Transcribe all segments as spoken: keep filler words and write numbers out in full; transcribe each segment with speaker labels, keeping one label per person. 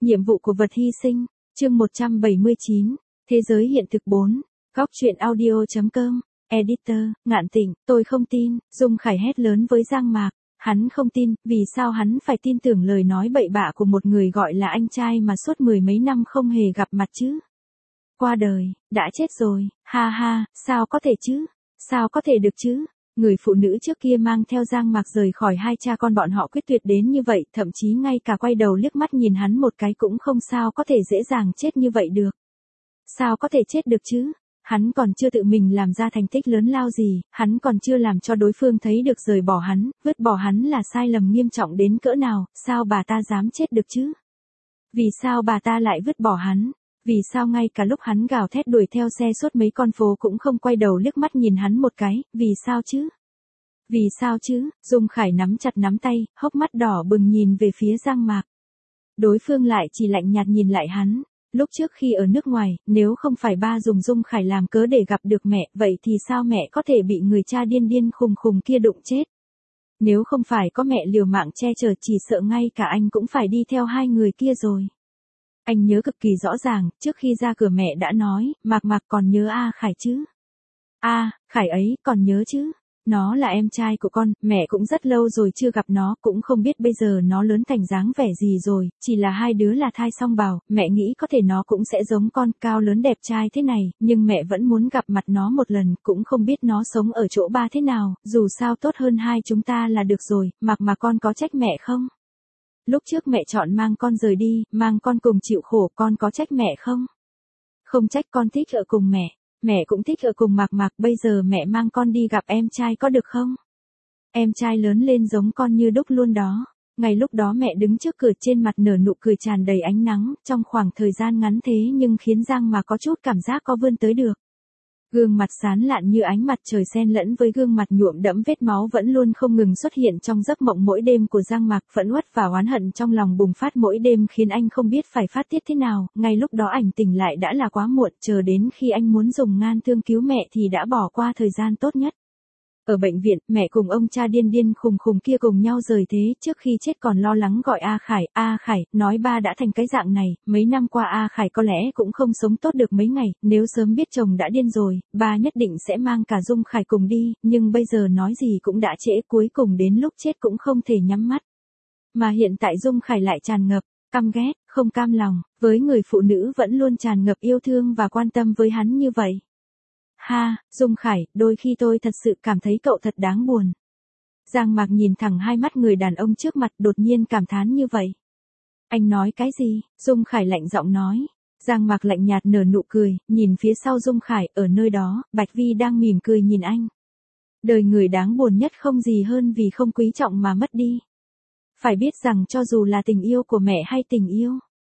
Speaker 1: Nhiệm vụ của vật hy sinh, chương một trăm bảy mươi chín, Thế giới hiện thực bốn, góc truyện audio.com, editor, Ngạn Tịnh, tôi không tin, Dung Khải hét lớn với Giang Mạc, hắn không tin, vì sao hắn phải tin tưởng lời nói bậy bạ của một người gọi là anh trai mà suốt mười mấy năm không hề gặp mặt chứ. Qua đời, đã chết rồi, ha ha, sao có thể chứ, sao có thể được chứ. Người phụ nữ trước kia mang theo Giang Mạc rời khỏi hai cha con bọn họ quyết tuyệt đến như vậy, thậm chí ngay cả quay đầu liếc mắt nhìn hắn một cái cũng không, sao có thể dễ dàng chết như vậy được. Sao có thể chết được chứ? Hắn còn chưa tự mình làm ra thành tích lớn lao gì, hắn còn chưa làm cho đối phương thấy được rời bỏ hắn, vứt bỏ hắn là sai lầm nghiêm trọng đến cỡ nào, sao bà ta dám chết được chứ? Vì sao bà ta lại vứt bỏ hắn? Vì sao ngay cả lúc hắn gào thét đuổi theo xe suốt mấy con phố cũng không quay đầu liếc mắt nhìn hắn một cái, vì sao chứ? Vì sao chứ? Dung Khải nắm chặt nắm tay, hốc mắt đỏ bừng nhìn về phía Giang Mạc. Đối phương lại chỉ lạnh nhạt nhìn lại hắn. Lúc trước khi ở nước ngoài, nếu không phải ba dùng Dung Khải làm cớ để gặp được mẹ, vậy thì sao mẹ có thể bị người cha điên điên khùng khùng kia đụng chết? Nếu không phải có mẹ liều mạng che chở, chỉ sợ ngay cả anh cũng phải đi theo hai người kia rồi. Anh nhớ cực kỳ rõ ràng, trước khi ra cửa mẹ đã nói, Mạc Mạc còn nhớ A Khải chứ? A, Khải ấy, còn nhớ chứ? Nó là em trai của con, mẹ cũng rất lâu rồi chưa gặp nó, cũng không biết bây giờ nó lớn thành dáng vẻ gì rồi, chỉ là hai đứa là thai song bào, mẹ nghĩ có thể nó cũng sẽ giống con, cao lớn đẹp trai thế này, nhưng mẹ vẫn muốn gặp mặt nó một lần, cũng không biết nó sống ở chỗ ba thế nào, dù sao tốt hơn hai chúng ta là được rồi, Mạc mà con có trách mẹ không? Lúc trước mẹ chọn mang con rời đi, mang con cùng chịu khổ, con có trách mẹ không? Không trách, con thích ở cùng mẹ. Mẹ cũng thích ở cùng Mạc Mạc, bây giờ mẹ mang con đi gặp em trai có được không? Em trai lớn lên giống con như đúc luôn đó. Ngay lúc đó mẹ đứng trước cửa trên mặt nở nụ cười tràn đầy ánh nắng, trong khoảng thời gian ngắn thế nhưng khiến Giang Mạc có chút cảm giác có vươn tới được. Gương mặt sáng lạn như ánh mặt trời xen lẫn với gương mặt nhuộm đẫm vết máu vẫn luôn không ngừng xuất hiện trong giấc mộng mỗi đêm của Giang Mạc, phẫn uất và oán hận trong lòng bùng phát mỗi đêm khiến anh không biết phải phát tiết thế nào, ngay lúc đó ảnh tỉnh lại đã là quá muộn, chờ đến khi anh muốn dùng ngan thương cứu mẹ thì đã bỏ qua thời gian tốt nhất. Ở bệnh viện, mẹ cùng ông cha điên điên khùng khùng kia cùng nhau rời thế, trước khi chết còn lo lắng gọi A Khải, A Khải, nói ba đã thành cái dạng này, mấy năm qua A Khải có lẽ cũng không sống tốt được mấy ngày, nếu sớm biết chồng đã điên rồi, ba nhất định sẽ mang cả Dung Khải cùng đi, nhưng bây giờ nói gì cũng đã trễ, cuối cùng đến lúc chết cũng không thể nhắm mắt. Mà hiện tại Dung Khải lại tràn ngập, căm ghét, không cam lòng, với người phụ nữ vẫn luôn tràn ngập yêu thương và quan tâm với hắn như vậy. Ha, Dung Khải, đôi khi tôi thật sự cảm thấy cậu thật đáng buồn. Giang Mạc nhìn thẳng hai mắt người đàn ông trước mặt, đột nhiên cảm thán như vậy. Anh nói cái gì? Dung Khải lạnh giọng nói. Giang Mạc lạnh nhạt nở nụ cười, nhìn phía sau Dung Khải, ở nơi đó, Bạch Vi đang mỉm cười nhìn anh. Đời người đáng buồn nhất không gì hơn vì không quý trọng mà mất đi. Phải biết rằng cho dù là tình yêu của mẹ hay tình yêu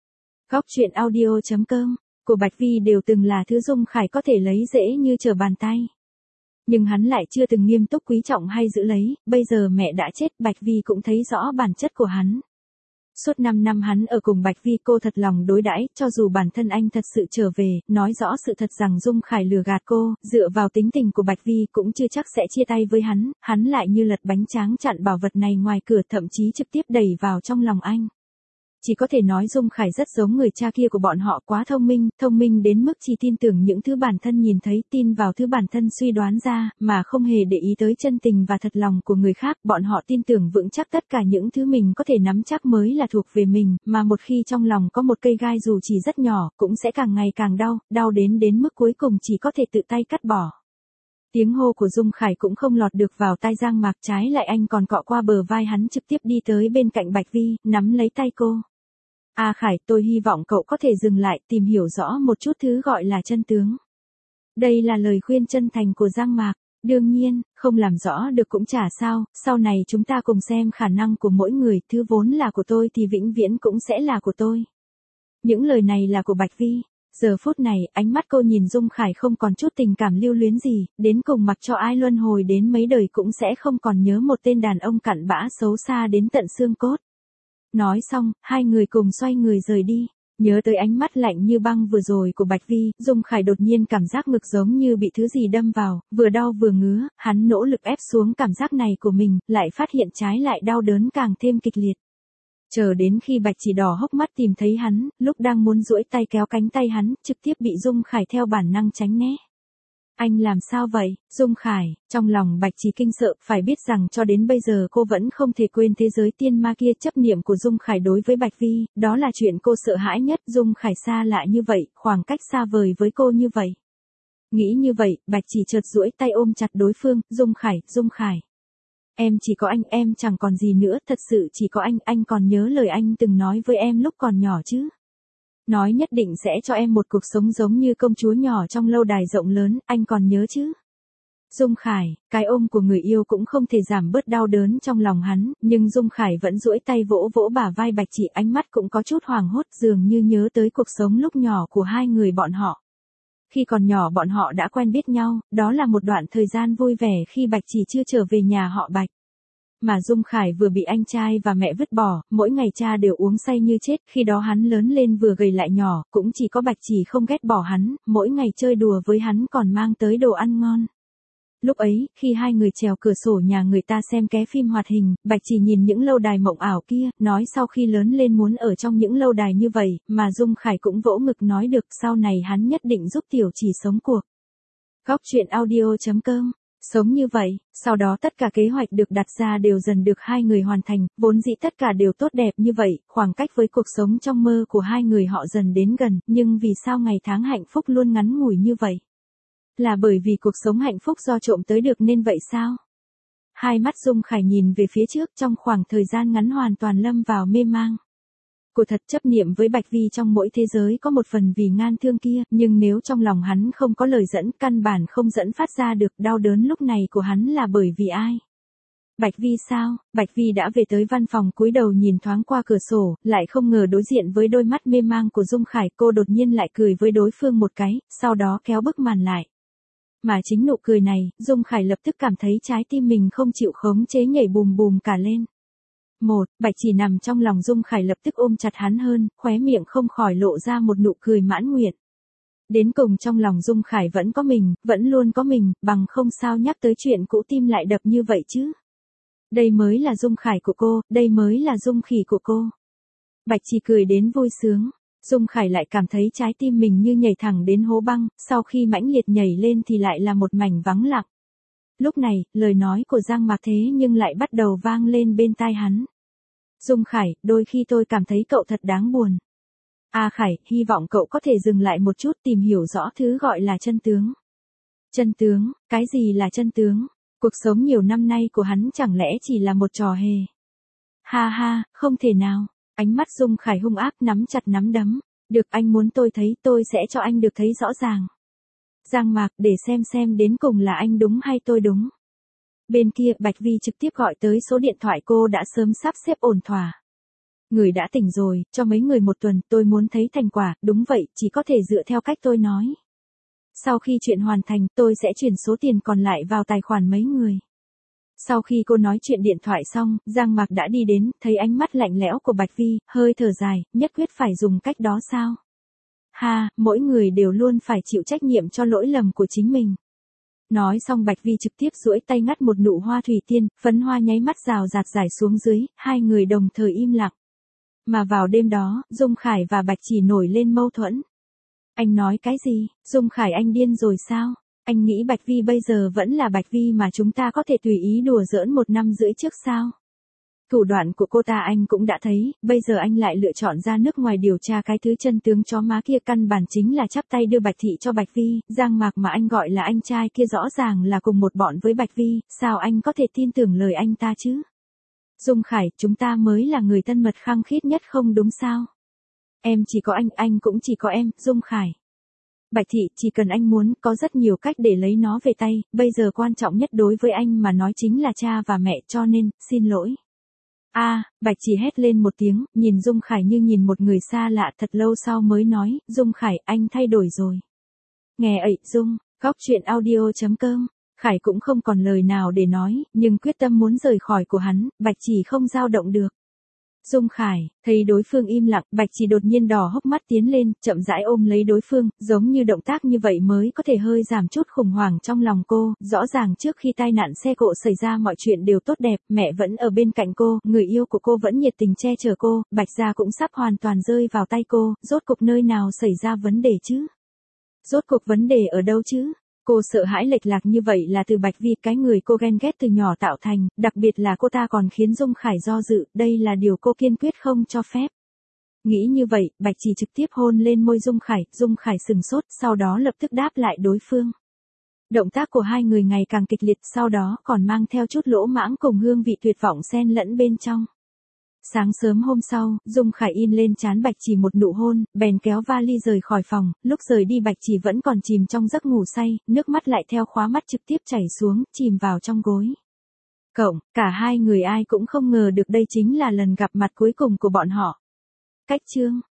Speaker 1: góc truyện audio.com của Bạch Vi đều từng là thứ Dung Khải có thể lấy dễ như trở bàn tay. Nhưng hắn lại chưa từng nghiêm túc quý trọng hay giữ lấy, bây giờ mẹ đã chết, Bạch Vi cũng thấy rõ bản chất của hắn. Suốt năm năm hắn ở cùng Bạch Vi, cô thật lòng đối đãi, cho dù bản thân anh thật sự trở về, nói rõ sự thật rằng Dung Khải lừa gạt cô, dựa vào tính tình của Bạch Vi cũng chưa chắc sẽ chia tay với hắn, hắn lại như lật bánh tráng chặn bảo vật này ngoài cửa, thậm chí trực tiếp đẩy vào trong lòng anh. Chỉ có thể nói Dung Khải rất giống người cha kia của bọn họ, quá thông minh, thông minh đến mức chỉ tin tưởng những thứ bản thân nhìn thấy, tin vào thứ bản thân suy đoán ra, mà không hề để ý tới chân tình và thật lòng của người khác, bọn họ tin tưởng vững chắc tất cả những thứ mình có thể nắm chắc mới là thuộc về mình, mà một khi trong lòng có một cây gai dù chỉ rất nhỏ, cũng sẽ càng ngày càng đau, đau đến đến mức cuối cùng chỉ có thể tự tay cắt bỏ. Tiếng hô của Dung Khải cũng không lọt được vào tai Giang Mạc, trái lại anh còn cọ qua bờ vai hắn, trực tiếp đi tới bên cạnh Bạch Vi, nắm lấy tay cô. A Khải, tôi hy vọng cậu có thể dừng lại, tìm hiểu rõ một chút thứ gọi là chân tướng. Đây là lời khuyên chân thành của Giang Mạc. Đương nhiên, không làm rõ được cũng chả sao, sau này chúng ta cùng xem khả năng của mỗi người, thứ vốn là của tôi thì vĩnh viễn cũng sẽ là của tôi. Những lời này là của Bạch Vi. Giờ phút này, ánh mắt cô nhìn Dung Khải không còn chút tình cảm lưu luyến gì, đến cùng mặc cho ai luân hồi đến mấy đời cũng sẽ không còn nhớ một tên đàn ông cặn bã xấu xa đến tận xương cốt. Nói xong, hai người cùng xoay người rời đi. Nhớ tới ánh mắt lạnh như băng vừa rồi của Bạch Vi, Dung Khải đột nhiên cảm giác ngực giống như bị thứ gì đâm vào, vừa đau vừa ngứa, hắn nỗ lực ép xuống cảm giác này của mình, lại phát hiện trái lại đau đớn càng thêm kịch liệt. Chờ đến khi Bạch Chỉ đỏ hốc mắt tìm thấy hắn, lúc đang muốn duỗi tay kéo cánh tay hắn, trực tiếp bị Dung Khải theo bản năng tránh né. Anh làm sao vậy, Dung Khải, trong lòng Bạch Chỉ kinh sợ, phải biết rằng cho đến bây giờ cô vẫn không thể quên thế giới tiên ma kia. Chấp niệm của Dung Khải đối với Bạch Vi, đó là chuyện cô sợ hãi nhất. Dung Khải xa lạ như vậy, khoảng cách xa vời với cô như vậy. Nghĩ như vậy, Bạch Chỉ chợt duỗi tay ôm chặt đối phương. Dung Khải, Dung Khải. Em chỉ có anh, em chẳng còn gì nữa, thật sự chỉ có anh, anh còn nhớ lời anh từng nói với em lúc còn nhỏ chứ? Nói nhất định sẽ cho em một cuộc sống giống như công chúa nhỏ trong lâu đài rộng lớn, anh còn nhớ chứ? Dung Khải, cái ôm của người yêu cũng không thể giảm bớt đau đớn trong lòng hắn, nhưng Dung Khải vẫn duỗi tay vỗ vỗ bả vai Bạch Chỉ, ánh mắt cũng có chút hoảng hốt, dường như nhớ tới cuộc sống lúc nhỏ của hai người bọn họ. Khi còn nhỏ bọn họ đã quen biết nhau, đó là một đoạn thời gian vui vẻ khi Bạch Chỉ chưa trở về nhà họ Bạch. Mà Dung Khải vừa bị anh trai và mẹ vứt bỏ, mỗi ngày cha đều uống say như chết, khi đó hắn lớn lên vừa gầy lại nhỏ, cũng chỉ có Bạch Chỉ không ghét bỏ hắn, mỗi ngày chơi đùa với hắn còn mang tới đồ ăn ngon. Lúc ấy, khi hai người trèo cửa sổ nhà người ta xem ké phim hoạt hình, Bạch Chỉ nhìn những lâu đài mộng ảo kia, nói sau khi lớn lên muốn ở trong những lâu đài như vậy, mà Dung Khải cũng vỗ ngực nói được, sau này hắn nhất định giúp Tiểu Chỉ sống cuộc. Góc truyện audio chấm com. Sống như vậy, sau đó tất cả kế hoạch được đặt ra đều dần được hai người hoàn thành, vốn dĩ tất cả đều tốt đẹp như vậy, khoảng cách với cuộc sống trong mơ của hai người họ dần đến gần, nhưng vì sao ngày tháng hạnh phúc luôn ngắn ngủi như vậy? Là bởi vì cuộc sống hạnh phúc do trộm tới được nên vậy sao? Hai mắt Dung Khải nhìn về phía trước, trong khoảng thời gian ngắn hoàn toàn lâm vào mê mang. Cô thật chấp niệm với Bạch Vi, trong mỗi thế giới có một phần vì ngan thương kia, nhưng nếu trong lòng hắn không có lời dẫn, căn bản không dẫn phát ra được, đau đớn lúc này của hắn là bởi vì ai? Bạch Vi sao? Bạch Vi đã về tới văn phòng, cúi đầu nhìn thoáng qua cửa sổ, lại không ngờ đối diện với đôi mắt mê mang của Dung Khải, cô đột nhiên lại cười với đối phương một cái, sau đó kéo bức màn lại. Mà chính nụ cười này, Dung Khải lập tức cảm thấy trái tim mình không chịu khống chế nhảy bùm bùm cả lên. Một, Bạch Chỉ nằm trong lòng Dung Khải lập tức ôm chặt hắn hơn, khóe miệng không khỏi lộ ra một nụ cười mãn nguyện. Đến cùng trong lòng Dung Khải vẫn có mình, vẫn luôn có mình, bằng không sao nhắc tới chuyện cũ tim lại đập như vậy chứ. Đây mới là Dung Khải của cô, đây mới là Dung Khỉ của cô. Bạch Chỉ cười đến vui sướng. Dung Khải lại cảm thấy trái tim mình như nhảy thẳng đến hố băng, sau khi mãnh liệt nhảy lên thì lại là một mảnh vắng lặng. Lúc này, lời nói của Giang Mạc thế nhưng lại bắt đầu vang lên bên tai hắn. Dung Khải, đôi khi tôi cảm thấy cậu thật đáng buồn. A Khải, hy vọng cậu có thể dừng lại một chút, tìm hiểu rõ thứ gọi là chân tướng. Chân tướng, cái gì là chân tướng? Cuộc sống nhiều năm nay của hắn chẳng lẽ chỉ là một trò hề? Ha ha, không thể nào. Ánh mắt Dung Khải hung ác, nắm chặt nắm đấm. Được, anh muốn tôi thấy, tôi sẽ cho anh được thấy rõ ràng. Giang Mạc, để xem xem đến cùng là anh đúng hay tôi đúng. Bên kia, Bạch Vi trực tiếp gọi tới số điện thoại cô đã sớm sắp xếp ổn thỏa. Người đã tỉnh rồi, cho mấy người một tuần, tôi muốn thấy thành quả, đúng vậy, chỉ có thể dựa theo cách tôi nói. Sau khi chuyện hoàn thành, tôi sẽ chuyển số tiền còn lại vào tài khoản mấy người. Sau khi cô nói chuyện điện thoại xong, Giang Mạc đã đi đến, thấy ánh mắt lạnh lẽo của Bạch Vi, hơi thở dài, nhất quyết phải dùng cách đó sao? Ha, mỗi người đều luôn phải chịu trách nhiệm cho lỗi lầm của chính mình. Nói xong Bạch Vi trực tiếp duỗi tay ngắt một nụ hoa thủy tiên, phấn hoa nháy mắt rào rạt rải xuống dưới, hai người đồng thời im lặng. Mà vào đêm đó, Dung Khải và Bạch Chỉ nổi lên mâu thuẫn. Anh nói cái gì? Dung Khải, anh điên rồi sao? Anh nghĩ Bạch Vi bây giờ vẫn là Bạch Vi mà chúng ta có thể tùy ý đùa giỡn một năm rưỡi trước sao? Thủ đoạn của cô ta anh cũng đã thấy, bây giờ anh lại lựa chọn ra nước ngoài điều tra cái thứ chân tướng chó má kia, căn bản chính là chắp tay đưa Bạch Thị cho Bạch Vi. Giang Mạc mà anh gọi là anh trai kia rõ ràng là cùng một bọn với Bạch Vi, sao anh có thể tin tưởng lời anh ta chứ? Dung Khải, chúng ta mới là người thân mật khăng khít nhất không đúng sao? Em chỉ có anh, anh cũng chỉ có em, Dung Khải. Bạch Thị, chỉ cần anh muốn, có rất nhiều cách để lấy nó về tay, bây giờ quan trọng nhất đối với anh mà nói chính là cha và mẹ, cho nên, xin lỗi. A, à, Bạch Chỉ hét lên một tiếng, nhìn Dung Khải như nhìn một người xa lạ, thật lâu sau mới nói, Dung Khải, anh thay đổi rồi. Nghe ậy, Dung, góc truyện audio chấm com. Khải cũng không còn lời nào để nói, nhưng quyết tâm muốn rời khỏi của hắn, Bạch Chỉ không dao động được. Dung Khải, thấy đối phương im lặng, Bạch Chỉ đột nhiên đỏ hốc mắt tiến lên, chậm rãi ôm lấy đối phương, giống như động tác như vậy mới có thể hơi giảm chút khủng hoảng trong lòng cô, rõ ràng trước khi tai nạn xe cộ xảy ra mọi chuyện đều tốt đẹp, mẹ vẫn ở bên cạnh cô, người yêu của cô vẫn nhiệt tình che chở cô, Bạch gia cũng sắp hoàn toàn rơi vào tay cô, rốt cuộc nơi nào xảy ra vấn đề chứ? Rốt cuộc vấn đề ở đâu chứ? Cô sợ hãi lệch lạc như vậy là từ Bạch Vi, cái người cô ghen ghét từ nhỏ tạo thành, đặc biệt là cô ta còn khiến Dung Khải do dự, đây là điều cô kiên quyết không cho phép. Nghĩ như vậy, Bạch Chỉ trực tiếp hôn lên môi Dung Khải, Dung Khải sừng sốt, sau đó lập tức đáp lại đối phương. Động tác của hai người ngày càng kịch liệt, sau đó còn mang theo chút lỗ mãng cùng hương vị tuyệt vọng xen lẫn bên trong. Sáng sớm hôm sau, Dung Khải in lên trán Bạch Chỉ một nụ hôn, bèn kéo vali rời khỏi phòng, lúc rời đi Bạch Chỉ vẫn còn chìm trong giấc ngủ say, nước mắt lại theo khóa mắt trực tiếp chảy xuống, chìm vào trong gối. Cộng, cả hai người ai cũng không ngờ được đây chính là lần gặp mặt cuối cùng của bọn họ. Cách chương